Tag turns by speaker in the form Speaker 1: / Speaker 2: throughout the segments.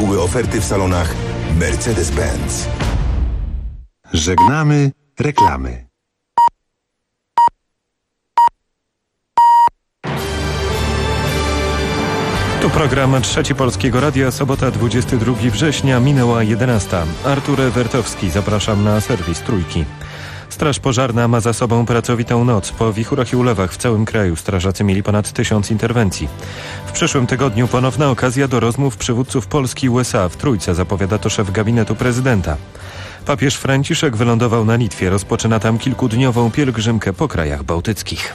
Speaker 1: Szczegóły oferty w salonach Mercedes-Benz.
Speaker 2: Żegnamy reklamy.
Speaker 3: Tu program Trzeci Polskiego Radia, sobota 22 września, minęła 11. Artur Wertowski, zapraszam na serwis Trójki. Straż Pożarna ma za sobą pracowitą noc. Po wichurach i ulewach w całym kraju strażacy mieli ponad 1000 interwencji. W przyszłym tygodniu ponowna okazja do rozmów przywódców Polski i USA. W Trójce zapowiada to szef gabinetu prezydenta. Papież Franciszek wylądował na Litwie. Rozpoczyna tam kilkudniową pielgrzymkę po krajach bałtyckich.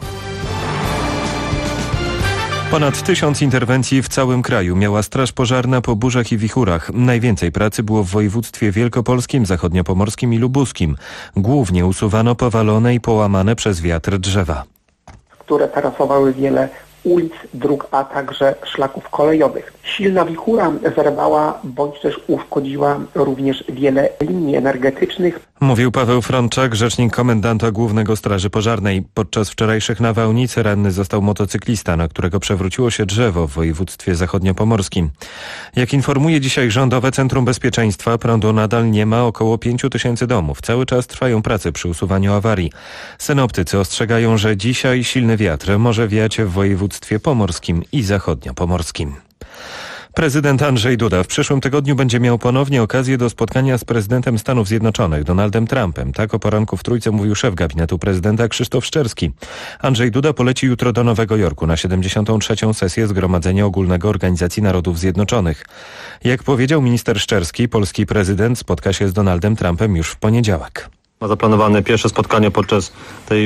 Speaker 3: Ponad 1000 interwencji w całym kraju miała Straż Pożarna po burzach i wichurach. Najwięcej pracy było w województwie wielkopolskim, zachodniopomorskim i lubuskim. Głównie usuwano powalone i połamane przez wiatr drzewa,
Speaker 4: które tarasowały wiele ulic, dróg, a także szlaków kolejowych. Silna wichura zerwała bądź też uszkodziła również wiele linii energetycznych.
Speaker 3: Mówił Paweł Frączak, rzecznik komendanta głównego Straży Pożarnej. Podczas wczorajszych nawałnic ranny został motocyklista, na którego przewróciło się drzewo w województwie zachodniopomorskim. Jak informuje dzisiaj Rządowe Centrum Bezpieczeństwa, prądu nadal nie ma około 5000 domów. Cały czas trwają prace przy usuwaniu awarii. Synoptycy ostrzegają, że dzisiaj silny wiatr może wiać w województwie pomorskim i zachodniopomorskim. Prezydent Andrzej Duda w przyszłym tygodniu będzie miał ponownie okazję do spotkania z prezydentem Stanów Zjednoczonych, Donaldem Trumpem. Tak o poranku w Trójce mówił szef gabinetu prezydenta Krzysztof Szczerski. Andrzej Duda poleci jutro do Nowego Jorku na 73. sesję Zgromadzenia Ogólnego Organizacji Narodów Zjednoczonych. Jak powiedział minister Szczerski, polski prezydent spotka się z Donaldem Trumpem już w poniedziałek.
Speaker 5: Ma zaplanowane pierwsze spotkanie podczas tej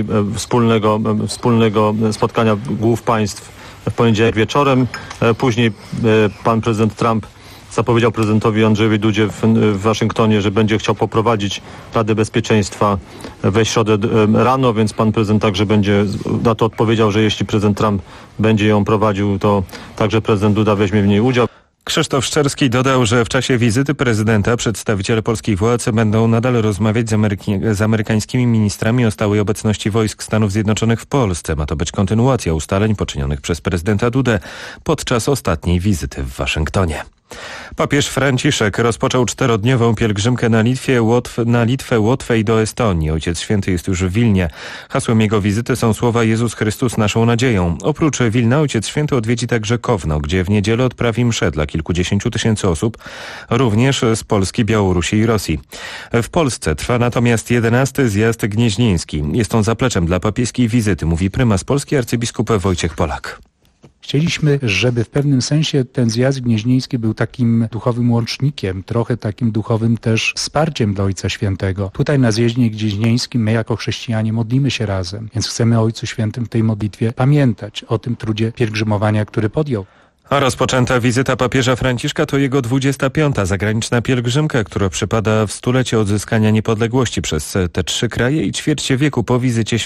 Speaker 5: wspólnego spotkania głów państw w poniedziałek wieczorem. Później pan prezydent Trump zapowiedział prezydentowi Andrzejowi Dudzie w Waszyngtonie, że będzie chciał poprowadzić Radę Bezpieczeństwa we środę rano, więc pan prezydent także będzie na to odpowiedział, że jeśli prezydent Trump będzie ją prowadził, to także prezydent Duda weźmie w niej udział.
Speaker 3: Krzysztof Szczerski dodał, że w czasie wizyty prezydenta przedstawiciele polskich władz będą nadal rozmawiać z amerykańskimi ministrami o stałej obecności wojsk Stanów Zjednoczonych w Polsce. Ma to być kontynuacja ustaleń poczynionych przez prezydenta Dudę podczas ostatniej wizyty w Waszyngtonie. Papież Franciszek rozpoczął 4-dniową pielgrzymkę na Litwę, Łotwę i do Estonii. Ojciec Święty jest już w Wilnie. Hasłem jego wizyty są słowa Jezus Chrystus naszą nadzieją. Oprócz Wilna Ojciec Święty odwiedzi także Kowno, gdzie w niedzielę odprawi mszę dla kilkudziesięciu tysięcy osób, również z Polski, Białorusi i Rosji. W Polsce trwa natomiast 11. zjazd gnieźnieński. Jest on zapleczem dla papieskiej wizyty, mówi prymas Polski arcybiskup Wojciech Polak.
Speaker 6: Chcieliśmy, żeby w pewnym sensie ten zjazd gnieźnieński był takim duchowym łącznikiem, trochę takim duchowym też wsparciem dla Ojca Świętego. Tutaj na zjeździe gnieźnieńskim my jako chrześcijanie modlimy się razem, więc chcemy o Ojcu Świętym w tej modlitwie pamiętać, o tym trudzie pielgrzymowania, który podjął.
Speaker 3: A rozpoczęta wizyta papieża Franciszka to jego 25. zagraniczna pielgrzymka, która przypada w stulecie odzyskania niepodległości przez te 3 kraje i ćwierćcie wieku po wizycie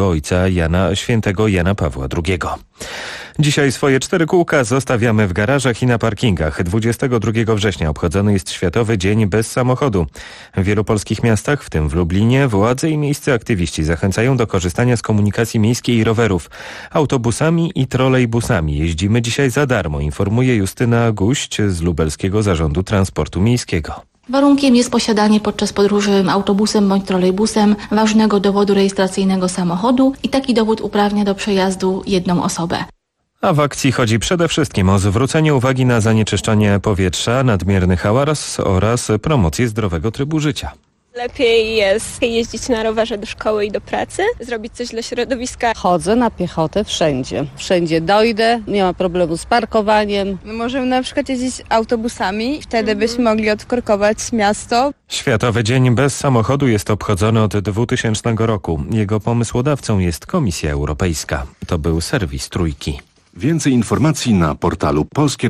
Speaker 3: świętego Jana Pawła II. Dzisiaj swoje 4 kółka zostawiamy w garażach i na parkingach. 22 września obchodzony jest Światowy Dzień Bez Samochodu. W wielu polskich miastach, w tym w Lublinie, władze i miejscy aktywiści zachęcają do korzystania z komunikacji miejskiej i rowerów. Autobusami i trolejbusami jeździmy dzisiaj za darmo, informuje Justyna Guść z Lubelskiego Zarządu Transportu Miejskiego.
Speaker 7: Warunkiem jest posiadanie podczas podróży autobusem bądź trolejbusem ważnego dowodu rejestracyjnego samochodu i taki dowód uprawnia do przejazdu 1 osobę.
Speaker 3: A w akcji chodzi przede wszystkim o zwrócenie uwagi na zanieczyszczenie powietrza, nadmierny hałas oraz promocję zdrowego trybu życia.
Speaker 8: Lepiej jest jeździć na rowerze do szkoły i do pracy, zrobić coś dla środowiska.
Speaker 9: Chodzę na piechotę wszędzie. Wszędzie dojdę, nie ma problemu z parkowaniem.
Speaker 10: Możemy na przykład jeździć autobusami, wtedy byśmy mogli odkorkować miasto.
Speaker 3: Światowy Dzień Bez Samochodu jest obchodzony od 2000 roku. Jego pomysłodawcą jest Komisja Europejska. To był serwis Trójki.
Speaker 2: Więcej informacji na portalu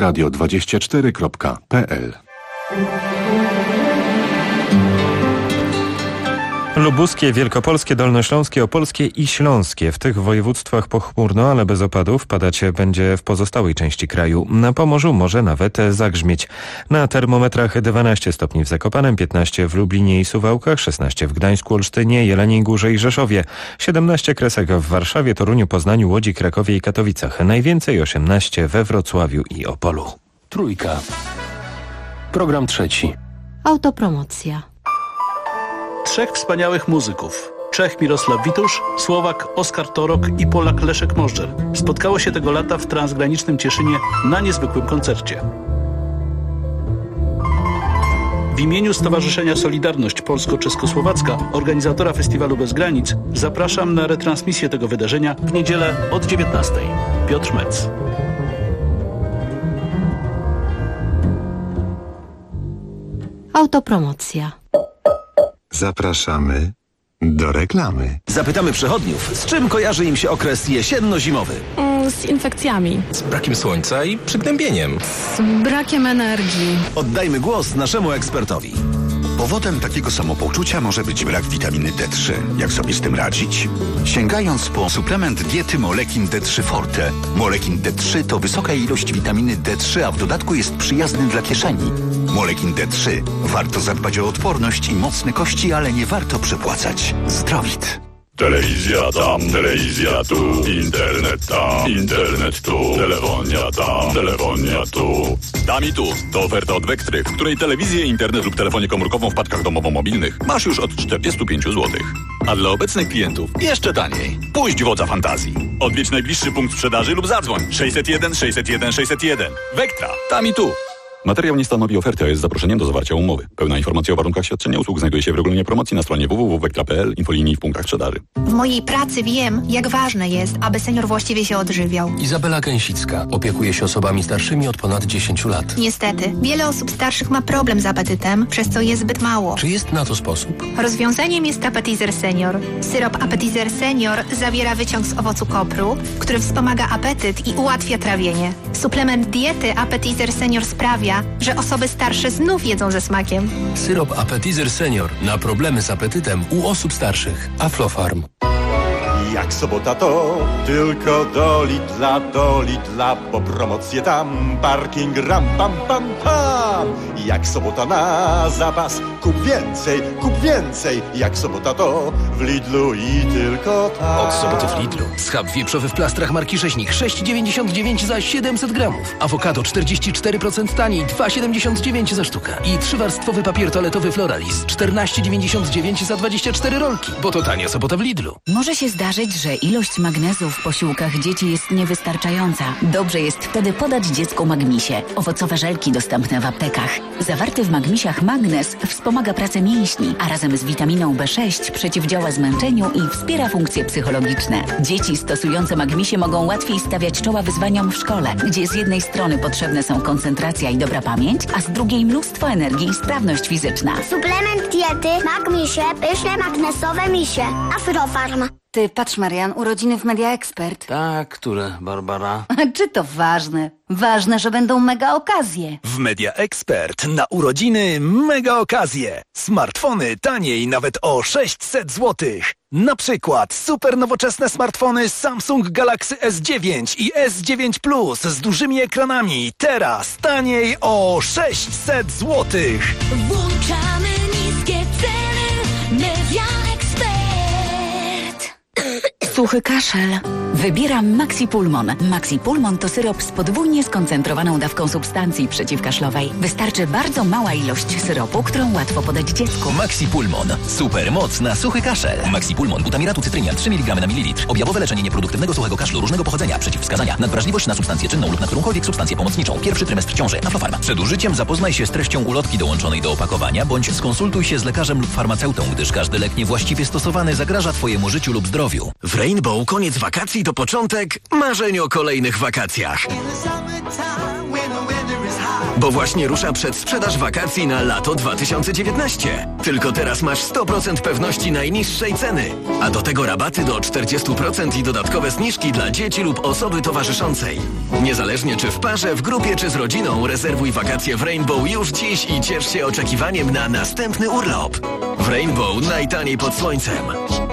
Speaker 2: polskieradio24.pl.
Speaker 3: Lubuskie, wielkopolskie, dolnośląskie, opolskie i śląskie. W tych województwach pochmurno, ale bez opadów. Padać będzie w pozostałej części kraju. Na Pomorzu może nawet zagrzmieć. Na termometrach 12 stopni w Zakopanem, 15 w Lublinie i Suwałkach, 16 w Gdańsku, Olsztynie, Jeleniej Górze i Rzeszowie, 17 kresek w Warszawie, Toruniu, Poznaniu, Łodzi, Krakowie i Katowicach. Najwięcej 18 we Wrocławiu i Opolu.
Speaker 1: Trójka.
Speaker 11: Program trzeci.
Speaker 12: Autopromocja.
Speaker 13: Trzech wspaniałych muzyków. Czech Mirosław Witusz, Słowak Oskar Torok i Polak Leszek Możdżer spotkało się tego lata w transgranicznym Cieszynie na niezwykłym koncercie. W imieniu Stowarzyszenia Solidarność Polsko-Czeskosłowacka, organizatora Festiwalu Bez Granic, zapraszam na retransmisję tego wydarzenia w niedzielę od 19:00. Piotr Metz.
Speaker 12: Autopromocja.
Speaker 1: Zapraszamy do reklamy.
Speaker 14: Zapytamy przechodniów, z czym kojarzy im się okres jesienno-zimowy.
Speaker 15: Z infekcjami.
Speaker 11: Z brakiem słońca i przygnębieniem.
Speaker 15: Z brakiem energii.
Speaker 14: Oddajmy głos naszemu ekspertowi.
Speaker 16: Powodem takiego samopoczucia może być brak witaminy D3. Jak sobie z tym radzić? Sięgając po suplement diety Molekin D3 Forte. Molekin D3 to wysoka ilość witaminy D3, a w dodatku jest przyjazny dla kieszeni. Molekin D3. Warto zadbać o odporność i mocne kości, ale nie warto przepłacać. Zdrowit.
Speaker 17: Telewizja tam, telewizja tu, internet tam, internet tu, telefonia tam, telefonia tu. Tam i tu to oferta od Wektry, w której telewizję, internet lub telefonię komórkową w paczkach domowo-mobilnych masz już od 45 zł. A dla obecnych klientów jeszcze taniej. Puść wodza fantazji. Odwiedź najbliższy punkt sprzedaży lub zadzwoń 601 601 601. Wektra, tam i tu. Materiał nie stanowi oferty, a jest zaproszeniem do zawarcia umowy. Pełna informacja o warunkach świadczenia usług znajduje się w regulaminie promocji na stronie www.wektra.pl, infolinii w punktach sprzedaży.
Speaker 18: W mojej pracy wiem, jak ważne jest, aby senior właściwie się odżywiał.
Speaker 11: Izabela Gęsicka opiekuje się osobami starszymi od ponad 10 lat.
Speaker 18: Niestety, wiele osób starszych ma problem z apetytem, przez co je zbyt mało.
Speaker 11: Czy jest na to sposób?
Speaker 18: Rozwiązaniem jest Appetizer Senior. Syrop Appetizer Senior zawiera wyciąg z owocu kopru, który wspomaga apetyt i ułatwia trawienie. Suplement diety Appetizer Senior sprawia, że osoby starsze znów jedzą ze smakiem.
Speaker 11: Syrop Appetizer Senior na problemy z apetytem u osób starszych. Aflofarm.
Speaker 19: Jak sobota to tylko do Lidla, bo promocje tam, parking ram pam pam pam. Jak sobota na zapas, kup więcej, jak sobota to w Lidlu i tylko tam.
Speaker 11: Od soboty w Lidlu. Schab wieprzowy w plastrach marki Rzeźnik 6,99 za 700 gramów. Awokado 44% taniej, 2,79 za sztukę. I trzywarstwowy papier toaletowy Floralis 14,99 za 24 rolki. Bo to tania sobota w Lidlu.
Speaker 20: Może się zdarzyć, że ilość magnezu w posiłkach dzieci jest niewystarczająca. Dobrze jest wtedy podać dziecku Magmisie. Owocowe żelki dostępne w aptekach. Zawarty w Magmisiach magnez wspomaga pracę mięśni, a razem z witaminą B6 przeciwdziała zmęczeniu i wspiera funkcje psychologiczne. Dzieci stosujące Magmisie mogą łatwiej stawiać czoła wyzwaniom w szkole, gdzie z jednej strony potrzebne są koncentracja i dobra pamięć, a z drugiej mnóstwo energii i sprawność fizyczna.
Speaker 21: Suplement diety Magmisie, pyszne magnesowe misie. Aflofarm.
Speaker 22: Ty, patrz Marian, urodziny w Media Expert.
Speaker 23: Tak, które, Barbara?
Speaker 22: Czy to ważne? Ważne, że będą mega okazje.
Speaker 14: W Media Expert na urodziny mega okazje. Smartfony taniej nawet o 600 zł. Na przykład super nowoczesne smartfony Samsung Galaxy S9 i S9 Plus z dużymi ekranami. Teraz taniej o 600 zł.
Speaker 24: Włączamy niskie ceny. Media Expert.
Speaker 20: Suchy kaszel. Wybieram Maxi Pulmon. Maxi Pulmon to syrop z podwójnie skoncentrowaną dawką substancji przeciwkaszlowej. Wystarczy bardzo mała ilość syropu, którą łatwo podać dziecku.
Speaker 14: Maxi Pulmon. Super moc na suchy kaszel. Maxi Pulmon. Butamiratu cytrynia 3 mg na mililitr. Objawowe leczenie nieproduktywnego suchego kaszlu różnego pochodzenia. Przeciwwskazania. Nadwrażliwość na substancję czynną lub na którąkolwiek substancję pomocniczą. Pierwszy trymestr ciąży. Aflofarm. Przed użyciem zapoznaj się z treścią ulotki dołączonej do opakowania, bądź skonsultuj się z lekarzem lub farmaceutą, gdyż każdy lek niewłaściwie stosowany zagraża Twojemu życiu lub zdrowiu. W Rainbow koniec wakacji to początek marzeń o kolejnych wakacjach. Bo właśnie rusza przedsprzedaż wakacji na lato 2019. Tylko teraz masz 100% pewności najniższej ceny. A do tego rabaty do 40% i dodatkowe zniżki dla dzieci lub osoby towarzyszącej. Niezależnie czy w parze, w grupie czy z rodziną, rezerwuj wakacje w Rainbow już dziś i ciesz się oczekiwaniem na następny urlop. W Rainbow najtaniej pod słońcem.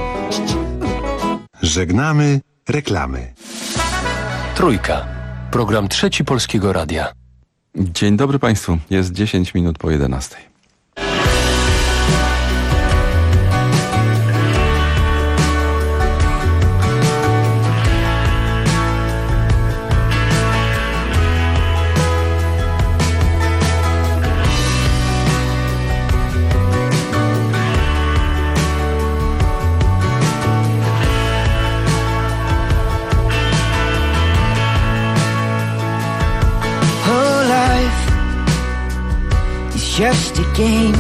Speaker 1: Żegnamy reklamy.
Speaker 11: Trójka. Program trzeci Polskiego Radia.
Speaker 25: Dzień dobry Państwu. Jest 10 minut po 11.
Speaker 4: it's just a game.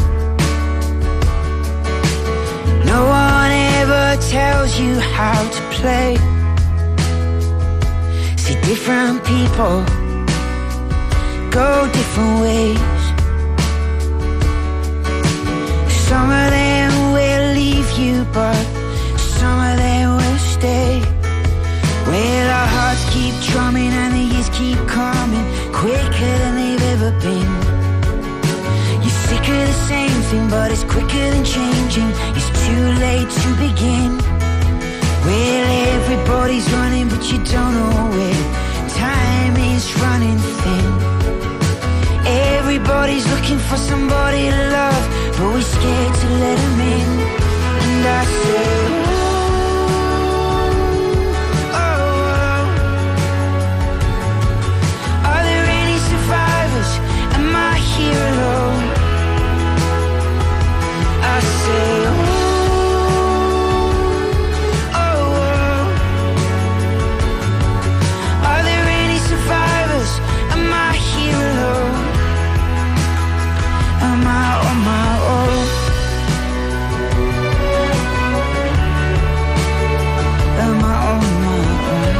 Speaker 4: No one ever tells you how to play. See, different people go different ways. Some of them will leave you, but some of them will stay. Well, our hearts keep drumming and the years keep coming quicker than they've ever been. You're sick of the same thing, but it's quicker than changing. It's too late to begin. Well, everybody's running, but you don't know where. Time is running thin. Everybody's looking for somebody to love, but we're scared to let them in. And I say, am I here alone? I say, are there any survivors? Am I here alone? Am I on my own? Am I on my own?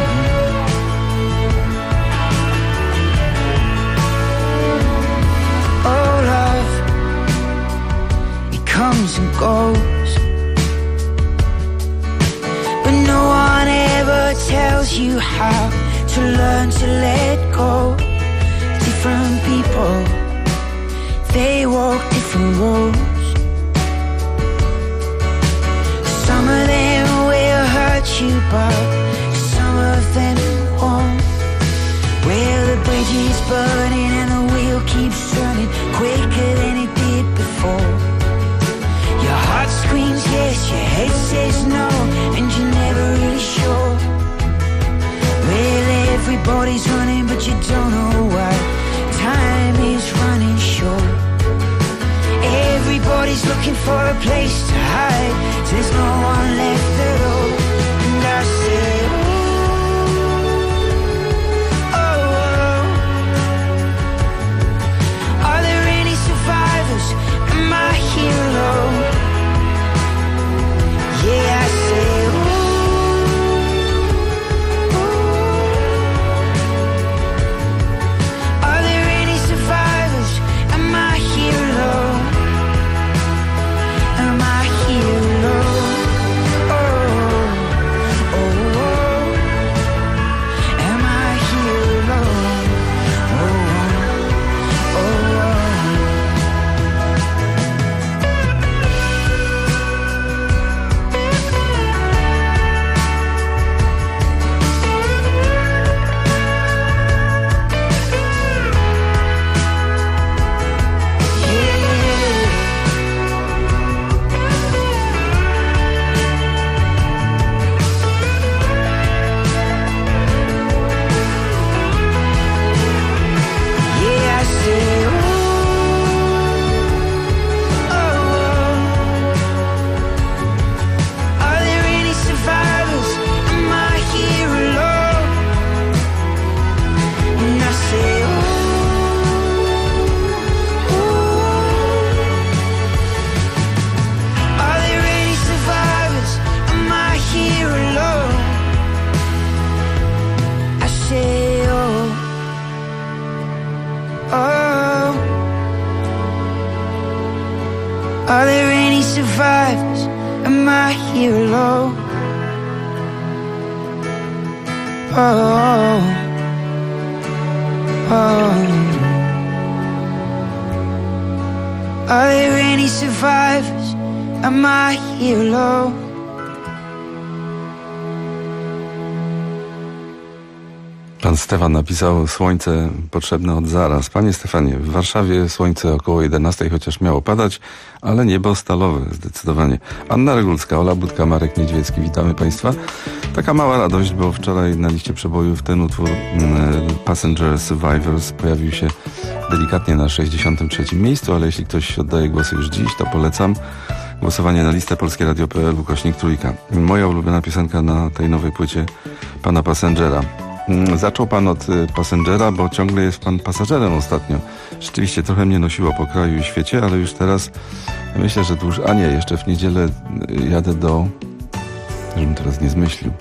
Speaker 4: Oh, love, it comes and goes, but no one ever tells you how to learn to let go. Different people, they walk different roads. Some of them will hurt you, but some of them won't. Well, the bridge is burning and the wheel keeps turning quicker than it did before. Your heart screams yes, your head says no, and you're never really sure. Well, everybody's running, but you don't know why. Time is running short. Everybody's looking for a place to hide. There's no one left at all. And I say, am I here alone? Yeah, I say, are there any survivors? Am I here alone? Am I here alone? Oh, oh, oh. Am I here alone? Oh, oh, oh. Are there any survivors? Am I here alone? Oh, oh. Are there any survivors? Am I here alone?
Speaker 25: Pan Stefan napisał: słońce potrzebne od zaraz. Panie Stefanie, w Warszawie słońce około 11, chociaż miało padać, ale niebo stalowe, zdecydowanie. Anna Regulska, Ola Budka, Marek Niedźwiecki, witamy Państwa. Taka mała radość, bo wczoraj na liście przebojów ten utwór Passenger Survivors pojawił się delikatnie na 63. miejscu, ale jeśli ktoś oddaje głosy już dziś, to polecam głosowanie na listę polskieradio.pl /3. Moja ulubiona piosenka na tej nowej płycie pana Passengera. Zaczął pan od Passengera, bo ciągle jest pan pasażerem ostatnio. Rzeczywiście trochę mnie nosiło po kraju i świecie, ale już teraz myślę, że dłużej... A nie, jeszcze w niedzielę jadę do... Żebym teraz nie zmyślił.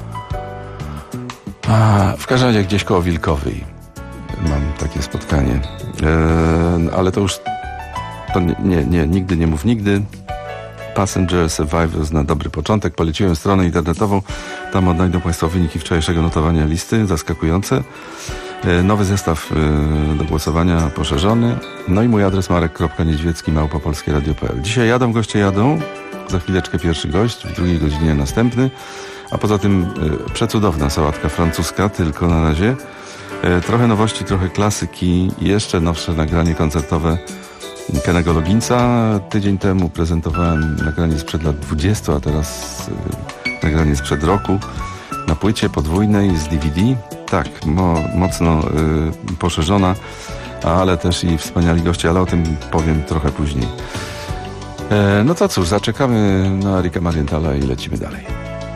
Speaker 25: W każdym razie gdzieś koło Wilkowej mam takie spotkanie. Ale to już... To nie, nigdy nie mów nigdy. Passenger Survivors na dobry początek. Poleciłem stronę internetową. Tam odnajdą państwo wyniki wczorajszego notowania listy. Zaskakujące. Nowy zestaw do głosowania poszerzony. No i mój adres marek.niedźwiecki@polskieradio.pl. Dzisiaj goście jadą. Za chwileczkę pierwszy gość, w drugiej godzinie następny. A poza tym przecudowna sałatka francuska, tylko na razie. Trochę nowości, trochę klasyki. Jeszcze nowsze nagranie koncertowe Kennego Logginsa. Tydzień temu prezentowałem nagranie sprzed lat 20, a teraz nagranie sprzed roku na płycie podwójnej z DVD. Tak, mocno poszerzona, ale też i wspaniali goście, ale o tym powiem trochę później. No to cóż, zaczekamy na Ricka Marienthala i lecimy dalej.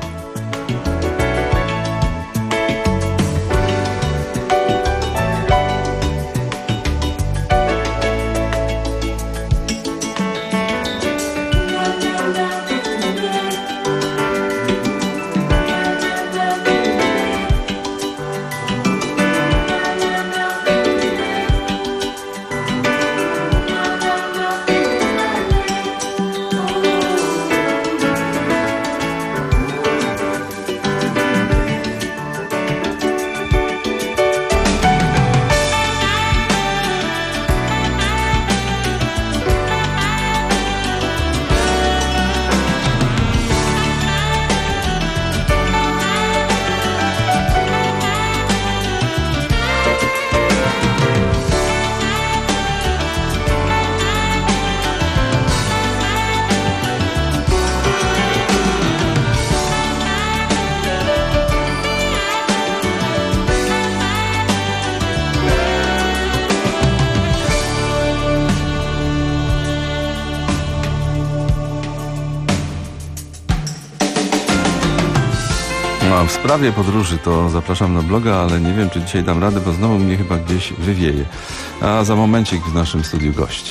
Speaker 25: W sprawie podróży to zapraszam na bloga, ale nie wiem, czy dzisiaj dam radę, bo znowu mnie chyba gdzieś wywieje. A za momencik w naszym studiu gość.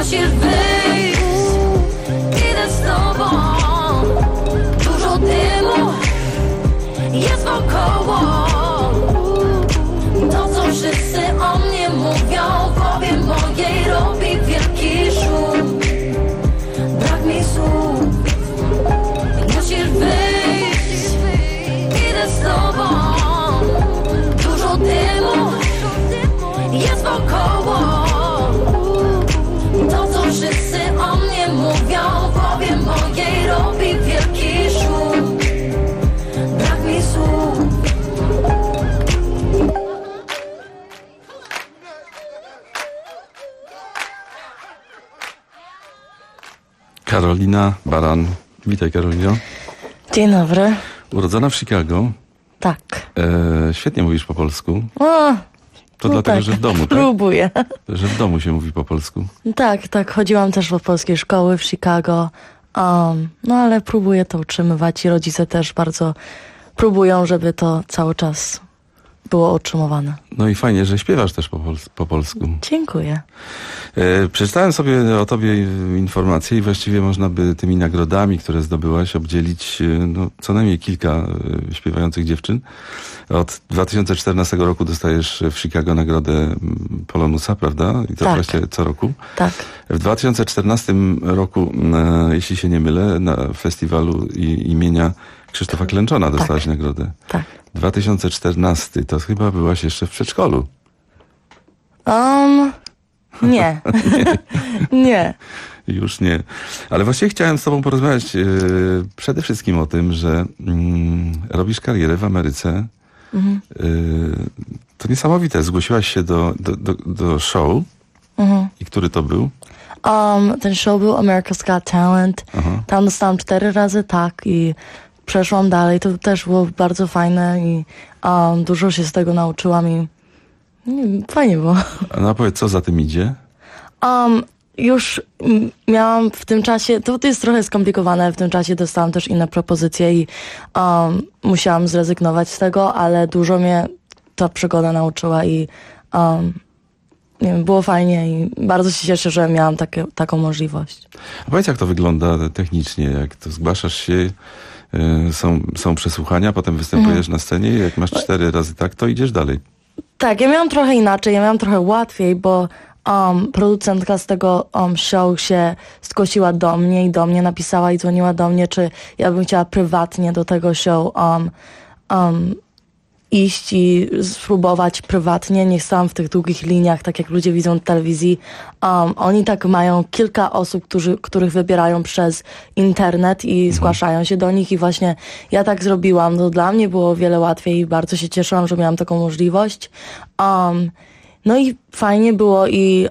Speaker 24: musisz wyjść. Idę z tobą. Dużo dymu jest wokoło. To co wszyscy o mnie mówią, w głowie mojej robi wielki szum. Brak mi słów. Musisz wyjść. Idę z tobą. Dużo dymu jest wokoło. To co wszyscy o mnie mówią, w głowie mojej robi wielki szum. Brak mi słów.
Speaker 25: Karolina Baran. Witaj, Karolino.
Speaker 5: Dzień dobry.
Speaker 25: Urodzona w Chicago.
Speaker 5: Tak.
Speaker 25: Świetnie mówisz po polsku. To
Speaker 5: no
Speaker 25: dlatego,
Speaker 5: tak,
Speaker 25: że w domu, tak?
Speaker 5: Próbuję.
Speaker 25: Że w domu się mówi po polsku.
Speaker 5: Tak. Chodziłam też do polskiej szkoły w Chicago. No ale próbuję to utrzymywać i rodzice też bardzo próbują, żeby to cały czas było utrzymywane.
Speaker 25: No i fajnie, że śpiewasz też po polsku.
Speaker 5: Dziękuję.
Speaker 25: Przeczytałem sobie o tobie informacje i właściwie można by tymi nagrodami, które zdobyłaś, obdzielić co najmniej kilka śpiewających dziewczyn. Od 2014 roku dostajesz w Chicago nagrodę Polonusa, prawda? I to właśnie co roku.
Speaker 5: Tak.
Speaker 25: W 2014 roku, jeśli się nie mylę, na festiwalu imienia Krzysztofa Klęczona dostałaś nagrodę.
Speaker 5: Tak.
Speaker 25: 2014, to chyba byłaś jeszcze w przedszkolu.
Speaker 5: Nie. Nie.
Speaker 25: Już nie. Ale właściwie chciałem z tobą porozmawiać przede wszystkim o tym, że robisz karierę w Ameryce.
Speaker 5: Mhm.
Speaker 25: To niesamowite. Zgłosiłaś się do show.
Speaker 5: Mhm.
Speaker 25: I który to był?
Speaker 5: Ten show był America's Got Talent.
Speaker 25: Aha.
Speaker 5: Tam dostałam 4 razy tak i przeszłam dalej. To też było bardzo fajne i dużo się z tego nauczyłam i fajnie było.
Speaker 25: No powiedz, co za tym idzie?
Speaker 5: Już miałam w tym czasie, to jest trochę skomplikowane, w tym czasie dostałam też inne propozycje i musiałam zrezygnować z tego, ale dużo mnie ta przygoda nauczyła i nie wiem, było fajnie i bardzo się cieszę, że miałam taką możliwość.
Speaker 25: A powiedz, jak to wygląda technicznie, jak to zgłaszasz się, są przesłuchania, potem występujesz na scenie i jak masz 4 razy tak, to idziesz dalej.
Speaker 5: Tak, ja miałam trochę inaczej, ja miałam trochę łatwiej, bo producentka z tego show się zgłosiła do mnie i do mnie napisała i dzwoniła do mnie, czy ja bym chciała prywatnie do tego show iść i spróbować prywatnie. Nie stałam w tych długich liniach, tak jak ludzie widzą w telewizji. Oni tak mają kilka osób, których wybierają przez internet i zgłaszają się do nich i właśnie ja tak zrobiłam. To dla mnie było o wiele łatwiej i bardzo się cieszyłam, że miałam taką możliwość. No i fajnie było i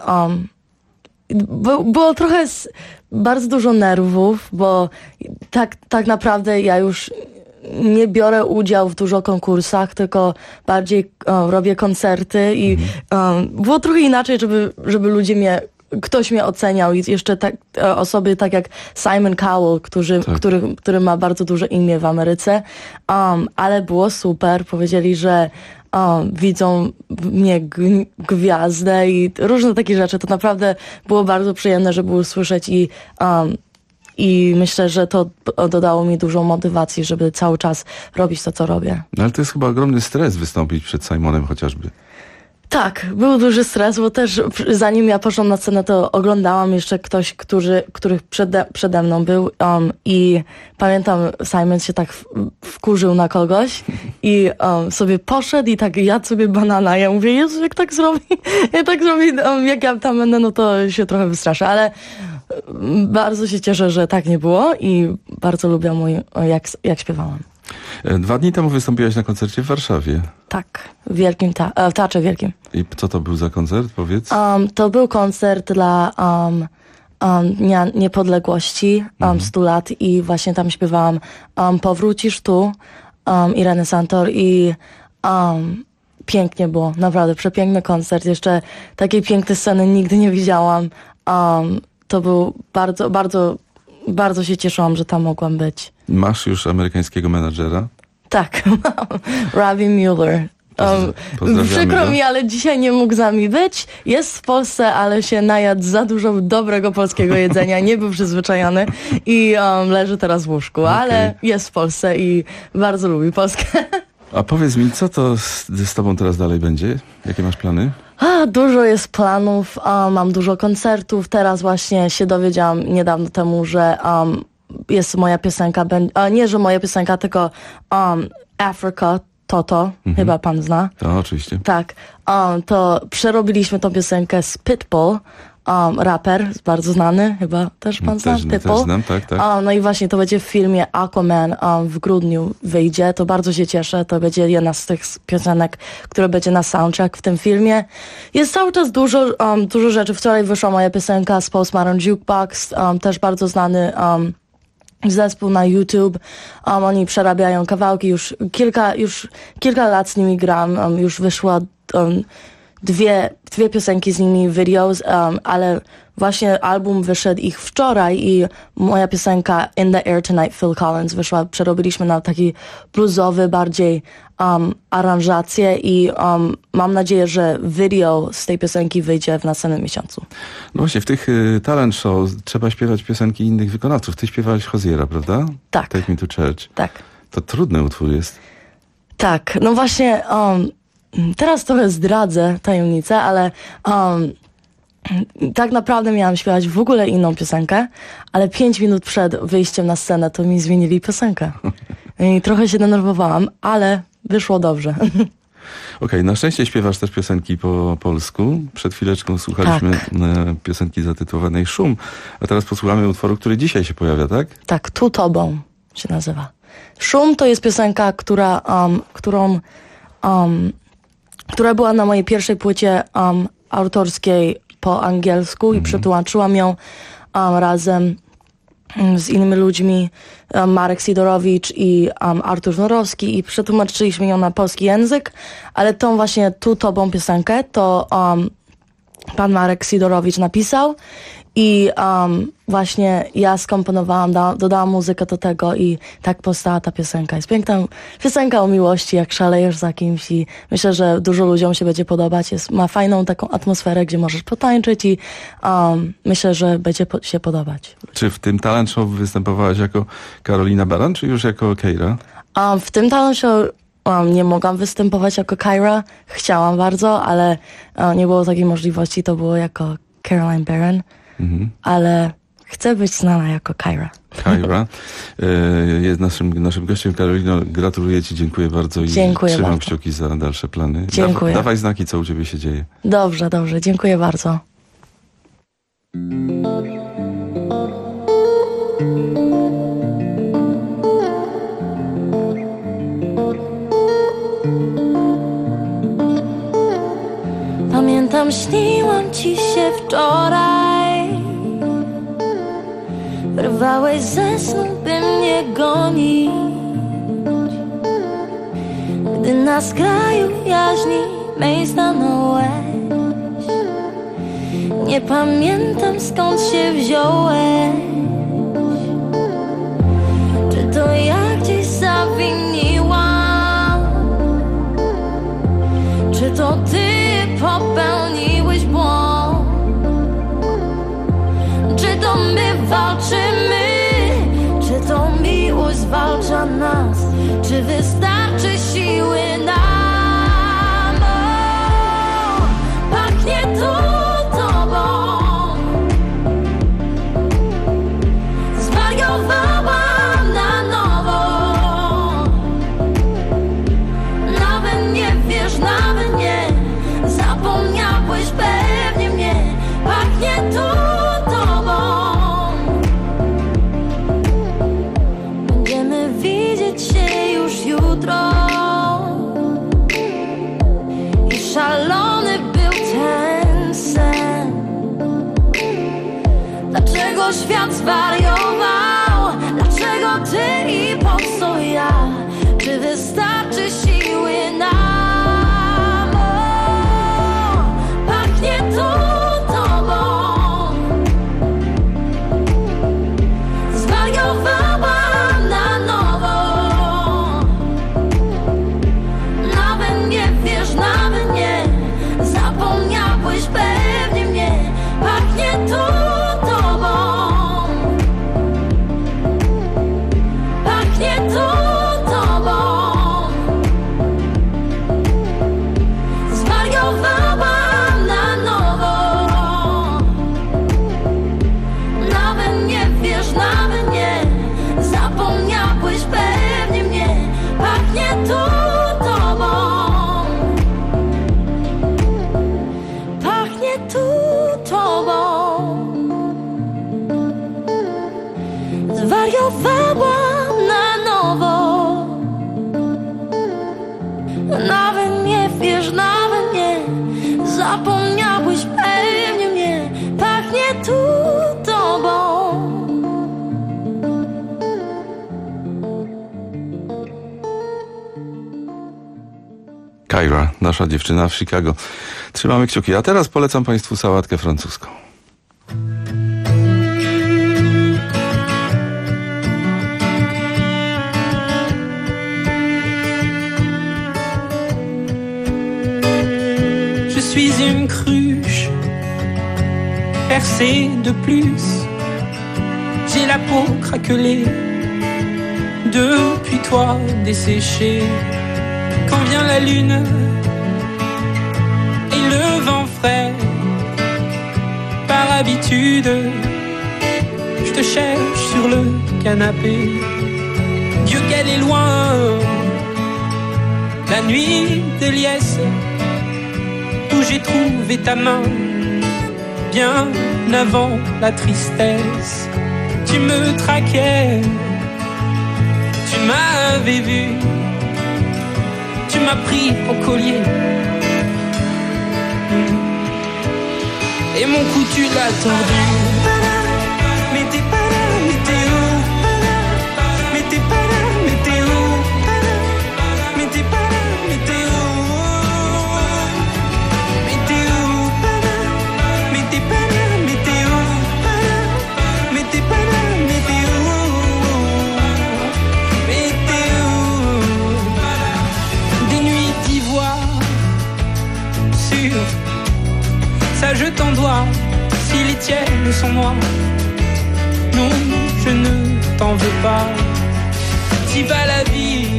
Speaker 5: było trochę bardzo dużo nerwów, bo tak naprawdę ja już nie biorę udziału w dużo konkursach, tylko bardziej robię koncerty i było trochę inaczej, żeby ludzie ktoś mnie oceniał i jeszcze osoby tak jak Simon Cowell, który ma bardzo duże imię w Ameryce, ale było super, powiedzieli, że widzą mnie gwiazdę i różne takie rzeczy. To naprawdę było bardzo przyjemne, żeby usłyszeć i myślę, że to dodało mi dużą motywacji, żeby cały czas robić to, co robię.
Speaker 25: No ale to jest chyba ogromny stres wystąpić przed Simonem chociażby.
Speaker 5: Tak, był duży stres, bo też zanim ja poszłam na scenę, to oglądałam jeszcze ktoś, który przede mną był i pamiętam, Simon się tak wkurzył na kogoś i sobie poszedł i tak jadł sobie banana. Ja mówię, Jezu, jak tak zrobi, jak ja tam będę, no to się trochę wystraszę, ale bardzo się cieszę, że tak nie było i bardzo lubię jak śpiewałam.
Speaker 25: 2 dni temu wystąpiłaś na koncercie w Warszawie.
Speaker 5: Tak, w Teatrze Wielkim.
Speaker 25: I co to był za koncert, powiedz?
Speaker 5: To był koncert dla Dnia Niepodległości, 100 lat i właśnie tam śpiewałam Powrócisz tu, Ireny Santor i pięknie było, naprawdę przepiękny koncert. Jeszcze takiej pięknej sceny nigdy nie widziałam. To był bardzo, bardzo, bardzo się cieszyłam, że tam mogłam być.
Speaker 25: Masz już amerykańskiego menadżera?
Speaker 5: Tak, Robbie Mueller. Przykro
Speaker 25: go.
Speaker 5: mi, ale dzisiaj nie mógł z nami być. Jest w Polsce, ale się najadł za dużo dobrego polskiego jedzenia. Nie był przyzwyczajony i leży teraz w łóżku, ale jest w Polsce i bardzo lubi Polskę.
Speaker 25: A powiedz mi, co to z tobą teraz dalej będzie? Jakie masz plany?
Speaker 5: Dużo jest planów, mam dużo koncertów. Teraz właśnie się dowiedziałam niedawno temu, że jest moja piosenka, nie, że moja piosenka, tylko Africa, Toto, chyba pan zna.
Speaker 25: To oczywiście.
Speaker 5: Tak, to przerobiliśmy tą piosenkę z Pitbull, raper, bardzo znany, chyba też pan zna Pitbull.
Speaker 25: Też znam, tak.
Speaker 5: No i właśnie to będzie w filmie Aquaman, w grudniu wyjdzie, to bardzo się cieszę, to będzie jedna z tych piosenek, która będzie na soundtrack w tym filmie. Jest cały czas dużo rzeczy, wczoraj wyszła moja piosenka z Postmodern Jukebox, też bardzo znany zespół na YouTube, oni przerabiają kawałki, już kilka lat z nimi gram, już wyszła dwie piosenki z nimi, videos, ale właśnie album wyszedł ich wczoraj i moja piosenka In the Air Tonight Phil Collins wyszła, przerobiliśmy na taki bluesowy bardziej aranżację i mam nadzieję, że video z tej piosenki wyjdzie w następnym miesiącu.
Speaker 25: No właśnie, w tych talent show trzeba śpiewać piosenki innych wykonawców. Ty śpiewałeś Hoziera, prawda?
Speaker 5: Tak.
Speaker 25: Take Me to Church.
Speaker 5: Tak.
Speaker 25: To trudny utwór jest.
Speaker 5: Tak, no właśnie teraz trochę zdradzę tajemnicę, ale tak naprawdę miałam śpiewać w ogóle inną piosenkę, ale 5 minut przed wyjściem na scenę to mi zmienili piosenkę. I trochę się denerwowałam, ale wyszło dobrze.
Speaker 25: Okej, na szczęście śpiewasz też piosenki po polsku. Przed chwileczką słuchaliśmy piosenki zatytułowanej Szum, a teraz posłuchamy utworu, który dzisiaj się pojawia, tak?
Speaker 5: Tak, Tu Tobą się nazywa. Szum to jest piosenka, która była na mojej pierwszej płycie autorskiej po angielsku i przetłumaczyłam ją razem z innymi ludźmi, Marek Sidorowicz i Artur Żnorowski, i przetłumaczyliśmy ją na polski język, ale tą właśnie Tu Tobą piosenkę to pan Marek Sidorowicz napisał i właśnie ja skomponowałam, dodałam muzykę do tego i tak powstała ta piosenka. Jest piękna piosenka o miłości, jak szalejesz za kimś, i myślę, że dużo ludziom się będzie podobać. Ma fajną taką atmosferę, gdzie możesz potańczyć i myślę, że będzie się podobać.
Speaker 25: Czy w tym talent show występowałaś jako Karolina Baran, czy już jako Keira?
Speaker 5: W tym talent show nie mogłam występować jako Keira. Chciałam bardzo, ale nie było takiej możliwości. To było jako Caroline Baran. Ale chcę być znana jako Keira.
Speaker 25: Keira. Jest naszym gościem. Karolino, gratuluję ci, dziękuję bardzo i
Speaker 5: dziękuję
Speaker 25: trzymam
Speaker 5: bardzo.
Speaker 25: kciuki za dalsze plany.
Speaker 5: Dziękuję.
Speaker 25: Dawaj znaki, co u ciebie się dzieje.
Speaker 5: Dobrze, dziękuję bardzo. Pamiętam, śniłam ci się wczoraj. Wyrwałeś ze snu, by mnie gonić. Gdy na skraju jaźni mej stanąłeś. Nie pamiętam, skąd się wziąłeś. Czy to ja gdzieś zawiniłam? Czy to ty popełniłeś błąd? Czy to my walczymy? Czy to miłość zwalcza nas? Czy wystarczy siły nam? Pachnie tu tobą. Zwariowałam na nowo. Nawet nie wiesz, nawet nie zapomniałeś pewnie mnie. Pachnie tu tobą. Będziemy widzieć się już jutro. I szalony był ten sen. Dlaczego świat zwariował? Dlaczego ty i po co ja? Czy wystarczy siły nam? Pachnie tu tobą. Zwariowałam na nowo. Nawet nie wiem.
Speaker 24: zwariowałam na nowo. Nawet nie wiesz, nawet nie zapomniałeś pewnie mnie. Pachnie tu tobą.
Speaker 25: Kyra, nasza dziewczyna w Chicago. Trzymamy kciuki. A teraz polecam Państwu sałatkę francuską.
Speaker 6: Je suis une cruche percée de plus. J'ai la peau craquelée depuis toi desséchée. Quand vient la lune et le vent frais, par habitude, je te cherche sur le canapé. Dieu qu'elle est loin, la nuit de liesse, où j'ai trouvé ta main, bien avant la tristesse. Tu me traquais, tu m'avais vu, tu m'as pris au collier. Et mon cou tu l'as tordu. Mais t'es pas là, mais t'es où? Mais t'es pas là, mais t'es où? Mais t'es pas là, mais t'es où? Mais t'es où? Mais t'es pas là, mais t'es où? Mais t'es pas là, mais t'es où? Mais t'es où? Des nuits d'ivoire sur ça je t'en dois, si les tiennes sont noires. Non, je ne t'en veux pas. T'y vas la vie,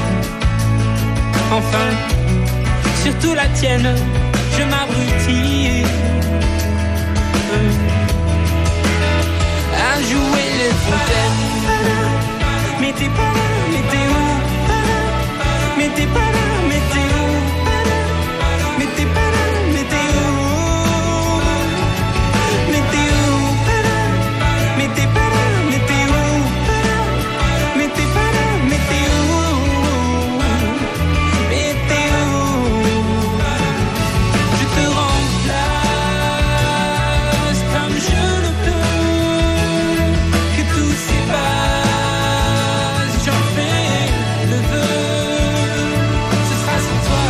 Speaker 6: enfin, surtout la tienne, je m'abrutis à jouer les fontaines. Mais t'es pas là, mais t'es où? Mais t'es pas là, mais t'es où? Mais t'es pas là, mais t'es où? Mais t'es où? Mais t'es pas là, mais t'es où? Mais t'es pas là, mais t'es où? Mais t'es où? Je te remplace comme je le peux. Que tout s'efface, j'en fais le vœu. Ce sera sans toi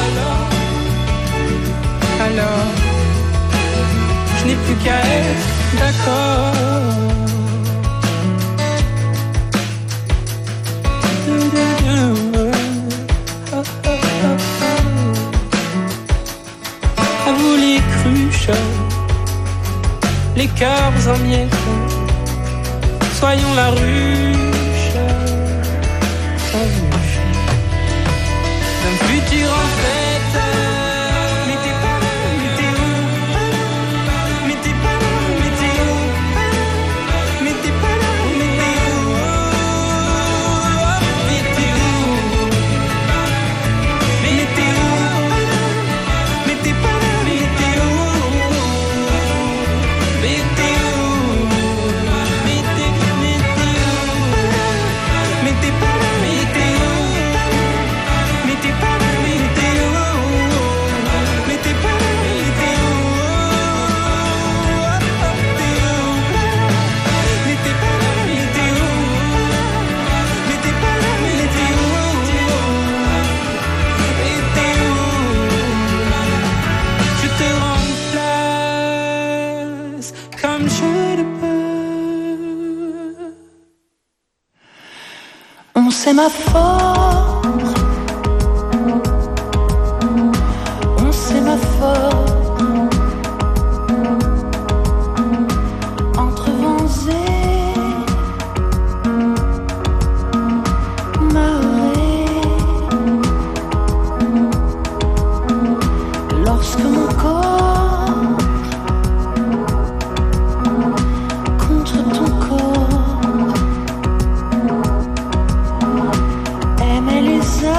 Speaker 6: alors je n'ai plus qu'à être d'accord. À vous les cruches, les cœurs en miettes, soyons la ruche d'un futur en fête. Mais t'es pas là, mais t'es où? Mais t'es pas là, mais t'es où? Mais t'es pas là, mais t'es où? Mais t'es où? Mais t'es où? Mais t'es pas là, mais t'es où? Mais t'es où? Mais t'es où? Mais t'es pas là, mais t'es où? Mais t'es pas là, mais t'es où? Mais t'es pas là, mais t'es où? T'es où? Mais t'es pas là, mais t'es où? Mais t'es pas là, mais t'es où? Mais t'es où? Je te remplace comme je le peux.
Speaker 24: On sémaphore, on sémaphore entre vents et marées. Lorsque mon corps contre ton corps aimait les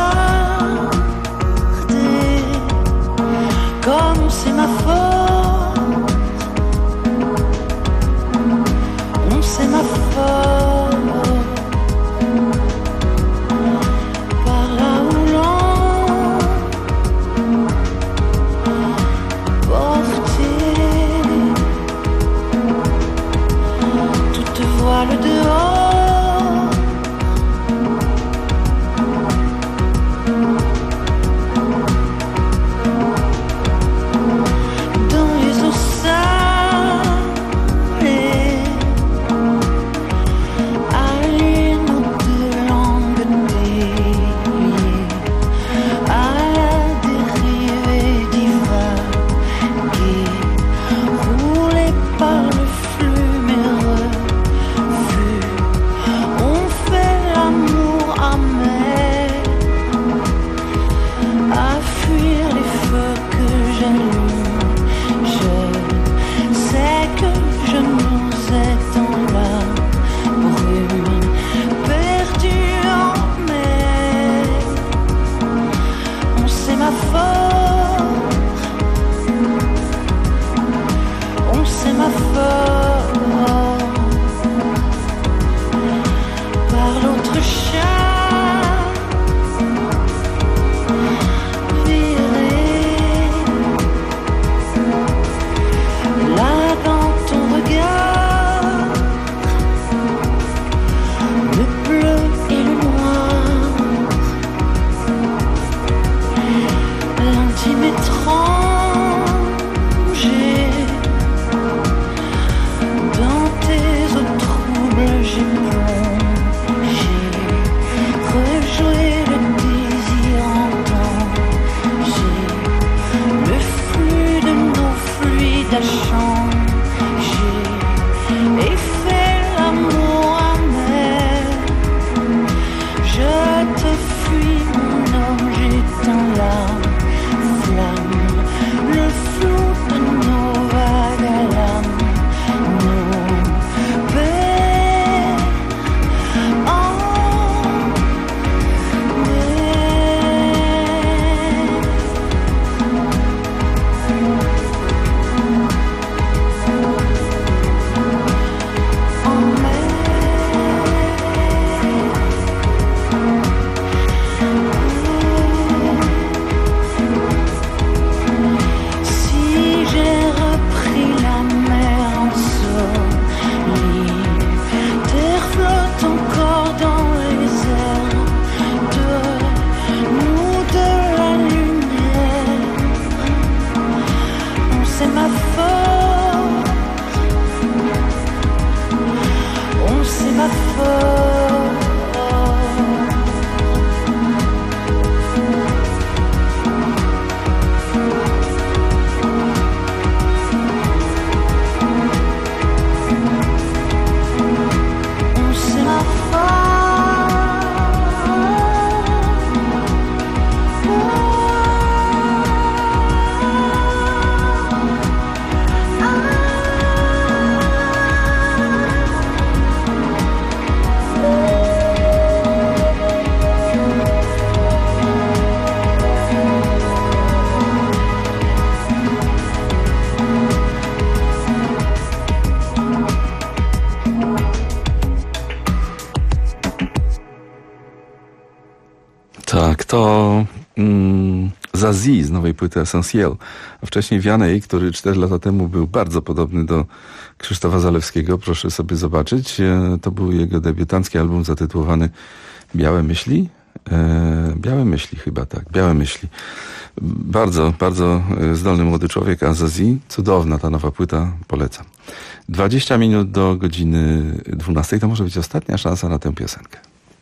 Speaker 25: To Zazie z nowej płyty Essentiel, a wcześniej Vianney, który 4 lata temu był bardzo podobny do Krzysztofa Zalewskiego, proszę sobie zobaczyć. To był jego debiutancki album zatytułowany Białe Myśli? Białe Myśli chyba, tak. Białe Myśli. Bardzo, bardzo zdolny młody człowiek, a Zazie, cudowna ta nowa płyta, polecam. 20 minut do godziny 12 to może być ostatnia szansa na tę piosenkę.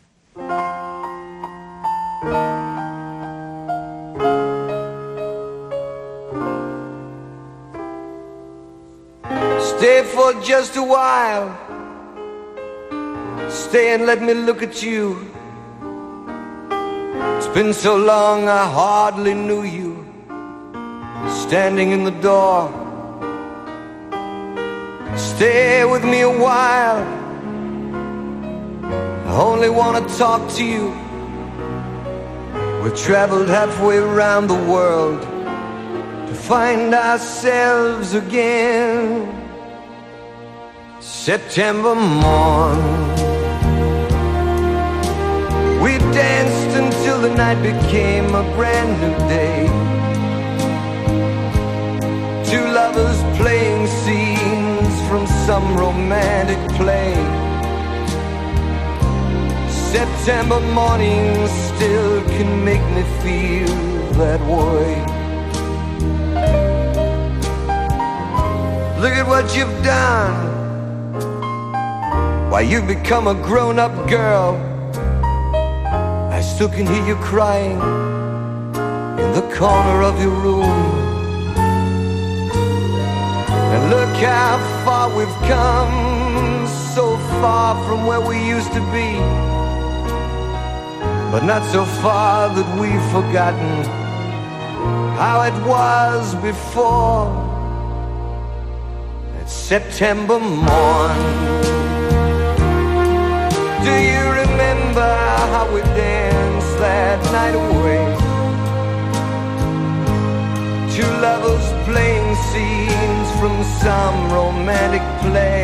Speaker 7: Stay for just a while. Stay and let me look at you. It's been so long I hardly knew you. Standing in the door. Stay with me a while. I only want to talk to you. We've traveled halfway around the world to find ourselves again. September morn, we danced until the night became a brand new day. Two lovers playing scenes from some romantic play. September morning still can make me feel that way. Look at what you've done. Why, you've become a grown-up girl. I still can hear you crying in the corner of your room. And look how far we've come, so far from where we used to be, but not so far that we've forgotten how it was before. It's September morn. Do you remember how we danced that night away? Two lovers playing scenes from some romantic play.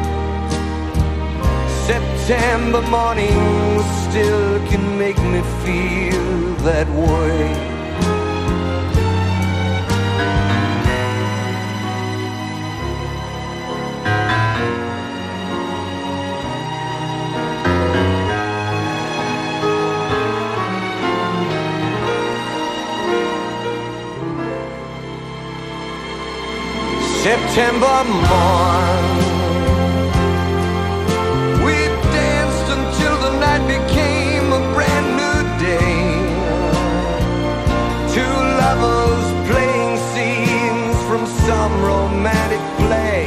Speaker 7: September morning still can make me feel that way. September morn, we danced until the night became a brand new day. Two lovers playing scenes from some romantic play.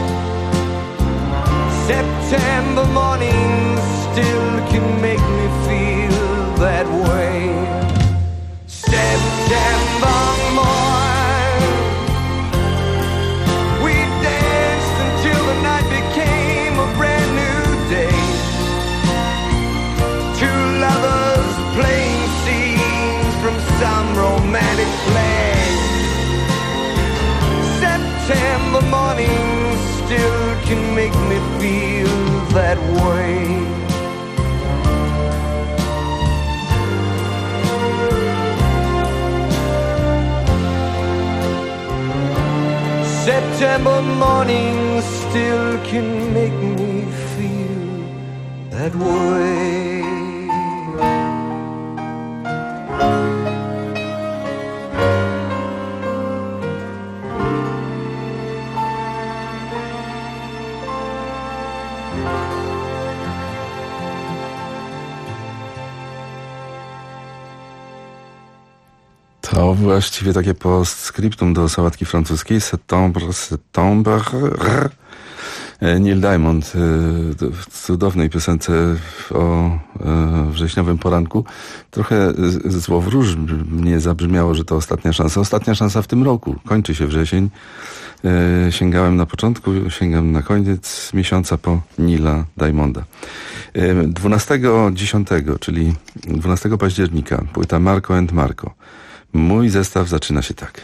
Speaker 7: September morning still can make me feel that way. September morn, playing scenes from some romantic play. September morning still can make me feel that way. September morning still can make me feel that way.
Speaker 25: To właściwie takie postscriptum do sałatki francuskiej. Septembre. Neil Diamond w cudownej piosence o wrześniowym poranku. Trochę złowróżnie zabrzmiało, że to ostatnia szansa. Ostatnia szansa w tym roku. Kończy się wrzesień. Sięgałem na początku, sięgam na koniec miesiąca po Neila Diamonda. 12.10, czyli 12 października, płyta Marco and Marco. Mój zestaw zaczyna się tak.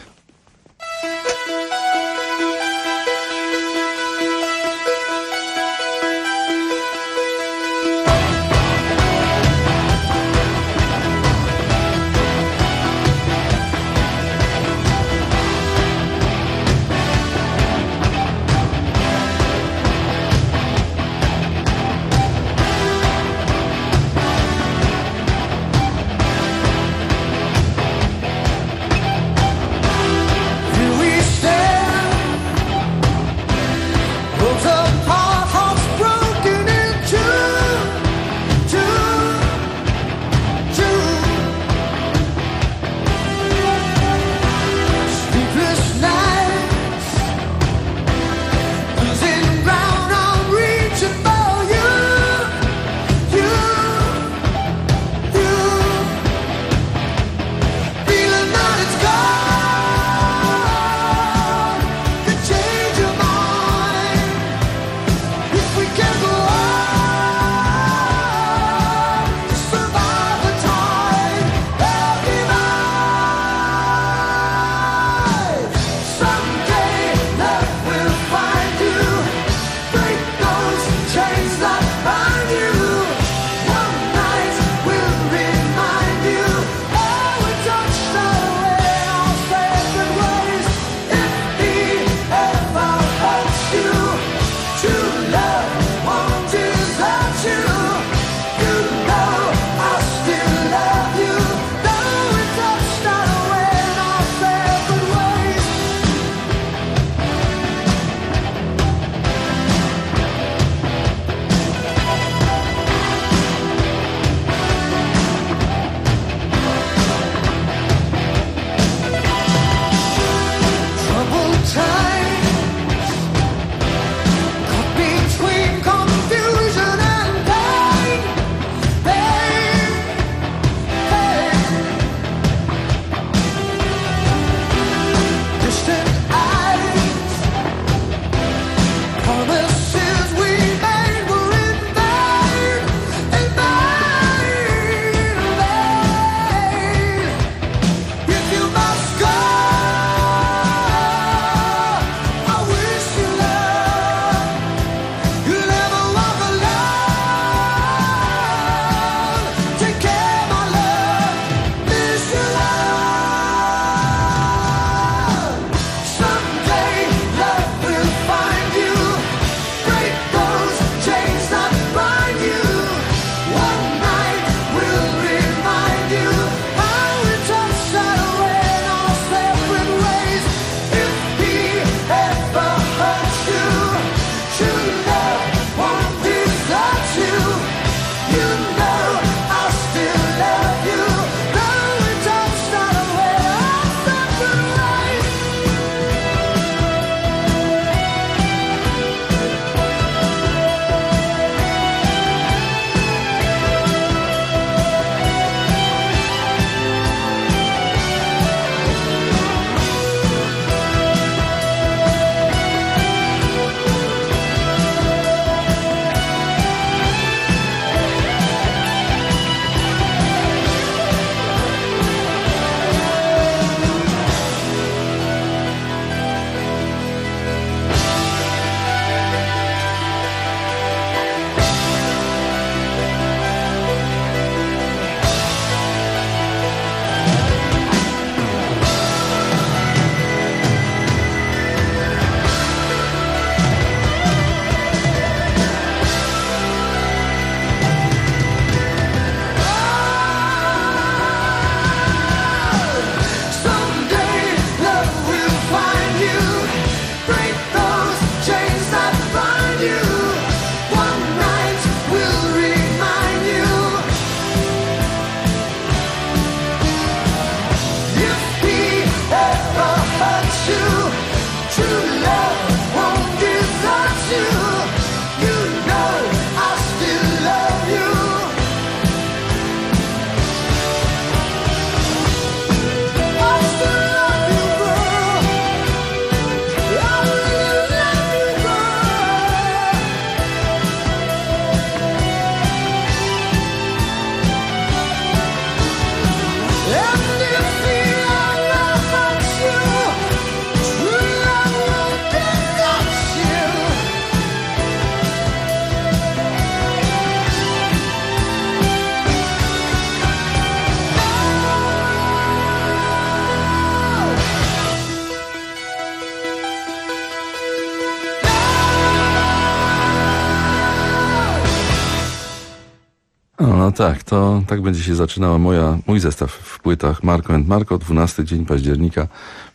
Speaker 25: No tak, tak będzie się zaczynała mój zestaw w płytach Marco & Marco, 12 dzień października, w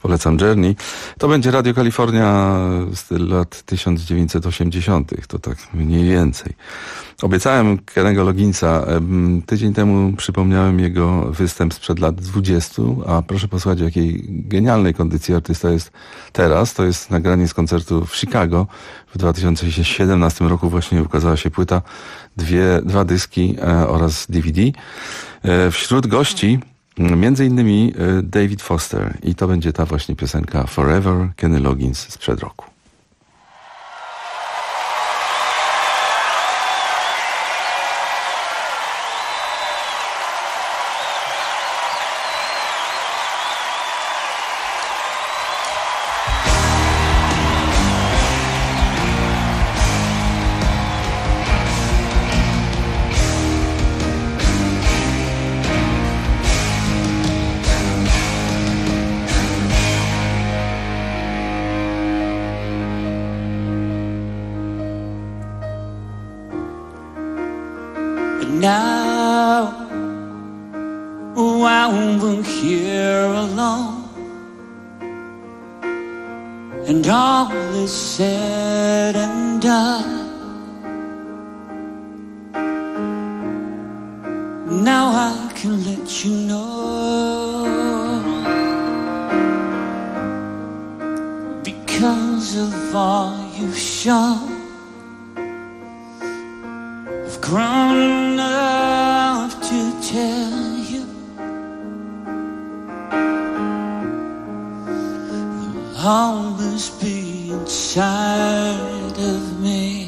Speaker 25: Polecam Journey. To będzie Radio Kalifornia z lat 1980. To tak mniej więcej. Obiecałem Kennego Logginsa. Tydzień temu przypomniałem jego występ sprzed lat 20, a proszę posłuchać, w jakiej genialnej kondycji artysta jest teraz. To jest nagranie z koncertu w Chicago. W 2017 roku właśnie ukazała się płyta, dwa dyski oraz DVD. Wśród gości między innymi David Foster i to będzie ta właśnie piosenka Forever, Kenny Loggins sprzed roku.
Speaker 2: Now, while we're here alone, and all is said and done, now I can let you know, because of all you've shown. I've grown enough to tell you you'll always be inside of me.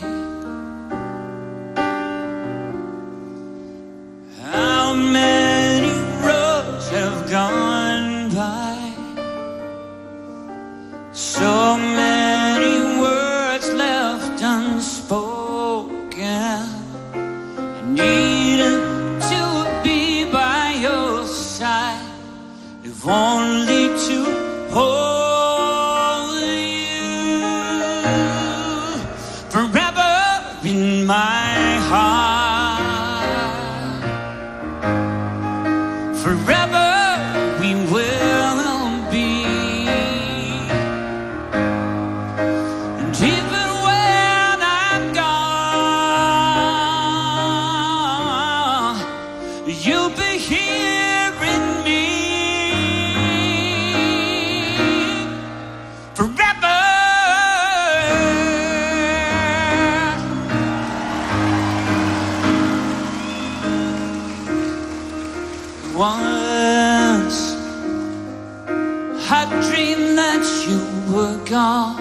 Speaker 2: How many roads have gone by? So many words left unspoken. Needed to be by your side, if only to hold you forever in my heart. Forever we will be, and even when I'm gone, you'll be here in me forever. Once I dreamed that you were gone.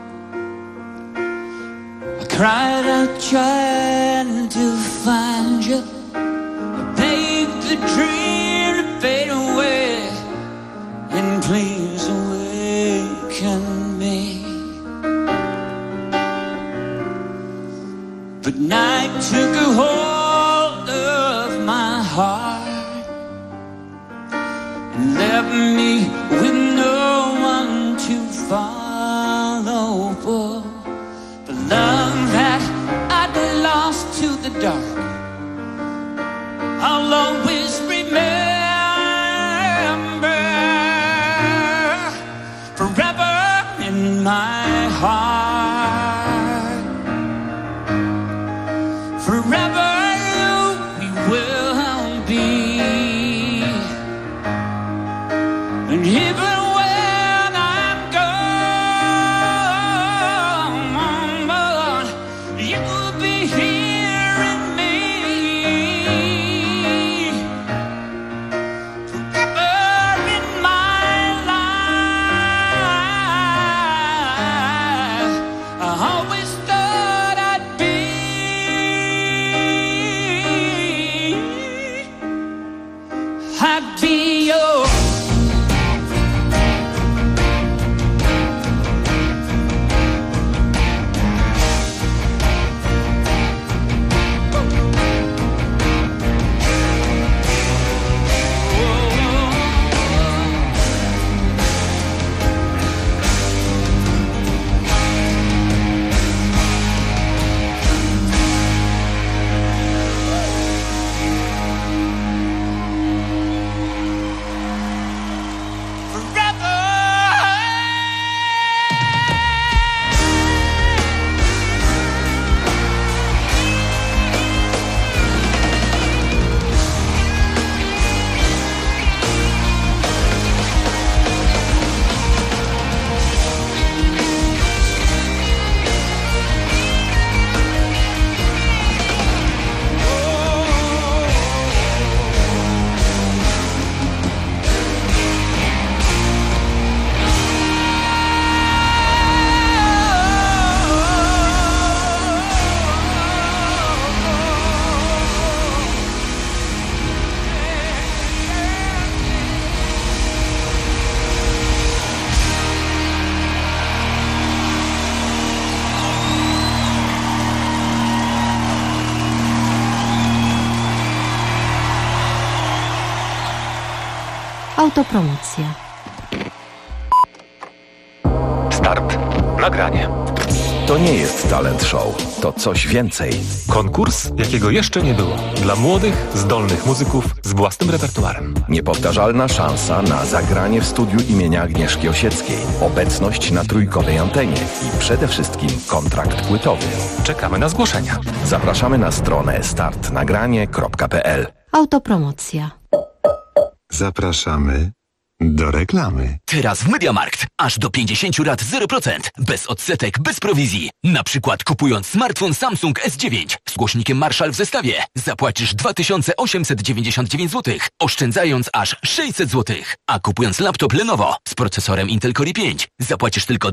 Speaker 2: I cried out trying to find you. The dream to fade away, and please awaken me. But night took a hold of my heart and left me with no one to follow. For the love that I'd lost to the dark, I'll always remember forever in my heart. Forever we will be, and even when I'm gone, you will be here in me. I always thought I'd be
Speaker 3: Autopromocja.
Speaker 8: Start. Nagranie. To nie jest talent show, to coś więcej.
Speaker 9: Konkurs, jakiego jeszcze nie było. Dla młodych, zdolnych muzyków z własnym repertuarem.
Speaker 8: Niepowtarzalna szansa na zagranie w studiu imienia Agnieszki Osieckiej. Obecność na trójkowej antenie i przede wszystkim kontrakt płytowy.
Speaker 9: Czekamy na zgłoszenia.
Speaker 8: Zapraszamy na stronę startnagranie.pl.
Speaker 3: Autopromocja.
Speaker 1: Zapraszamy do reklamy.
Speaker 14: Teraz w MediaMarkt aż do 50 rat 0%. Bez odsetek, bez prowizji. Na przykład kupując smartfon Samsung S9 z głośnikiem Marshall w zestawie zapłacisz 2899 zł, oszczędzając aż 600 zł. A kupując laptop Lenovo z procesorem Intel Core i5 zapłacisz tylko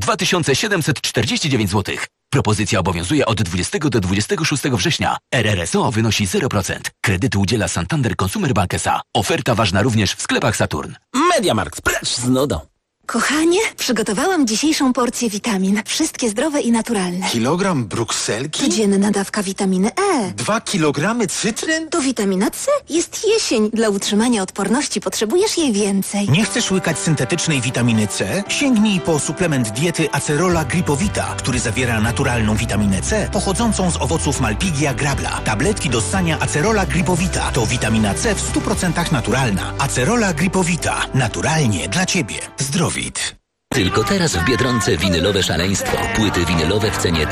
Speaker 14: 2749 zł. Propozycja obowiązuje od 20 do 26 września. RRSO wynosi 0%. Kredytu udziela Santander Consumer Bank S.A. Oferta ważna również w sklepach Saturn.
Speaker 10: MediaMarkt, precz z nudą.
Speaker 12: Kochanie, przygotowałam dzisiejszą porcję witamin. Wszystkie zdrowe i naturalne.
Speaker 26: Kilogram brukselki?
Speaker 12: Codzienna dawka witaminy E.
Speaker 26: 2 kilogramy cytryn?
Speaker 12: To witamina C. Jest jesień. Dla utrzymania odporności potrzebujesz jej więcej.
Speaker 26: Nie chcesz łykać syntetycznej witaminy C? Sięgnij po suplement diety Acerola Gripowita, który zawiera naturalną witaminę C pochodzącą z owoców Malpighia grabla. Tabletki do ssania Acerola Gripowita to witamina C w 100% naturalna. Acerola Gripowita. Naturalnie dla Ciebie. Zdrowit.
Speaker 14: Tylko teraz w Biedronce winylowe szaleństwo. Płyty winylowe w cenie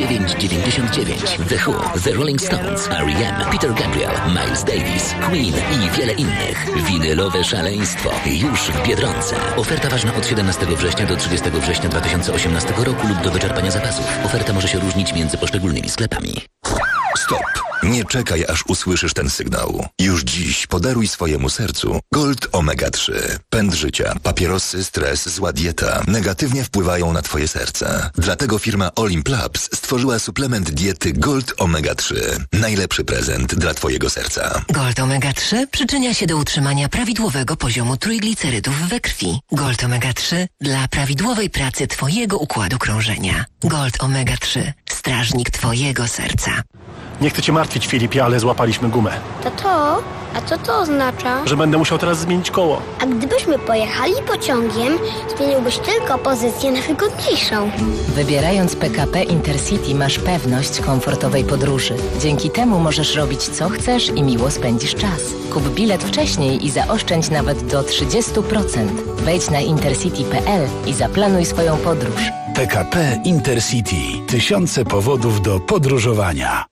Speaker 14: 39,99. The Who, The Rolling Stones, R.E.M., Peter Gabriel, Miles Davis, Queen i wiele innych. Winylowe szaleństwo już w Biedronce. Oferta ważna od 17 września do 30 września 2018 roku lub do wyczerpania zapasów. Oferta może się różnić między poszczególnymi sklepami.
Speaker 27: Stop! Nie czekaj, aż usłyszysz ten sygnał. Już dziś podaruj swojemu sercu Gold Omega 3. Pęd życia, papierosy, stres, zła dieta negatywnie wpływają na twoje serce. Dlatego firma Olimp Labs stworzyła suplement diety Gold Omega 3. Najlepszy prezent dla twojego serca.
Speaker 28: Gold Omega 3 przyczynia się do utrzymania prawidłowego poziomu trójglicerydów we krwi. Gold Omega 3 dla prawidłowej pracy twojego układu krążenia. Gold Omega 3. Strażnik twojego serca.
Speaker 29: Nie chcę cię martwić, Filipie, ale złapaliśmy gumę.
Speaker 21: Tato, a co to oznacza?
Speaker 29: Że będę musiał teraz zmienić koło.
Speaker 21: A gdybyśmy pojechali pociągiem, zmieniłbyś tylko pozycję na wygodniejszą.
Speaker 28: Wybierając PKP Intercity masz pewność komfortowej podróży. Dzięki temu możesz robić co chcesz i miło spędzisz czas. Kup bilet wcześniej i zaoszczędź nawet do 30%. Wejdź na intercity.pl i zaplanuj swoją podróż.
Speaker 30: PKP Intercity. Tysiące powodów do podróżowania.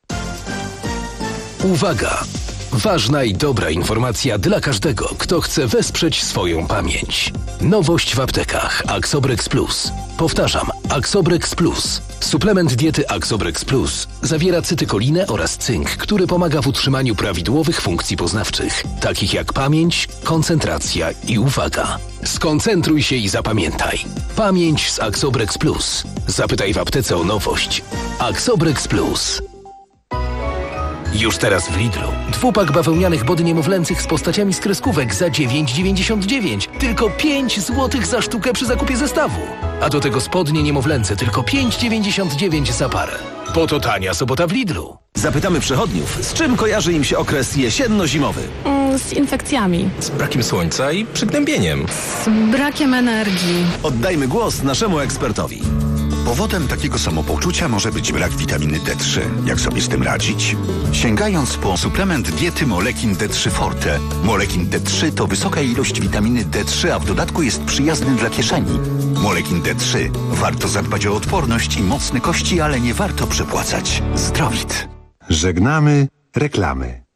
Speaker 11: Uwaga! Ważna i dobra informacja dla każdego, kto chce wesprzeć swoją pamięć. Nowość w aptekach Axobrex Plus. Powtarzam, Axobrex Plus. Suplement diety Axobrex Plus zawiera cytykolinę oraz cynk, który pomaga w utrzymaniu prawidłowych funkcji poznawczych, takich jak pamięć, koncentracja i uwaga. Skoncentruj się i zapamiętaj. Pamięć z Axobrex Plus. Zapytaj w aptece o nowość. Axobrex Plus. Już teraz w Lidlu. 2-pak bawełnianych body niemowlęcych z postaciami z kreskówek za 9,99. Tylko 5 zł za sztukę przy zakupie zestawu. A do tego spodnie niemowlęce tylko 5,99 za parę. Po to tania sobota w Lidlu.
Speaker 31: Zapytamy przechodniów, z czym kojarzy im się okres jesienno-zimowy.
Speaker 15: Z infekcjami.
Speaker 9: Z brakiem słońca i przygnębieniem.
Speaker 15: Z brakiem energii.
Speaker 31: Oddajmy głos naszemu ekspertowi.
Speaker 16: Powodem takiego samopoczucia może być brak witaminy D3. Jak sobie z tym radzić? Sięgając po suplement diety Molekin D3 Forte. Molekin D3 to wysoka ilość witaminy D3, a w dodatku jest przyjazny dla kieszeni. Molekin D3. Warto zadbać o odporność i mocne kości, ale nie warto przepłacać. Zdrowit.
Speaker 1: Żegnamy reklamy.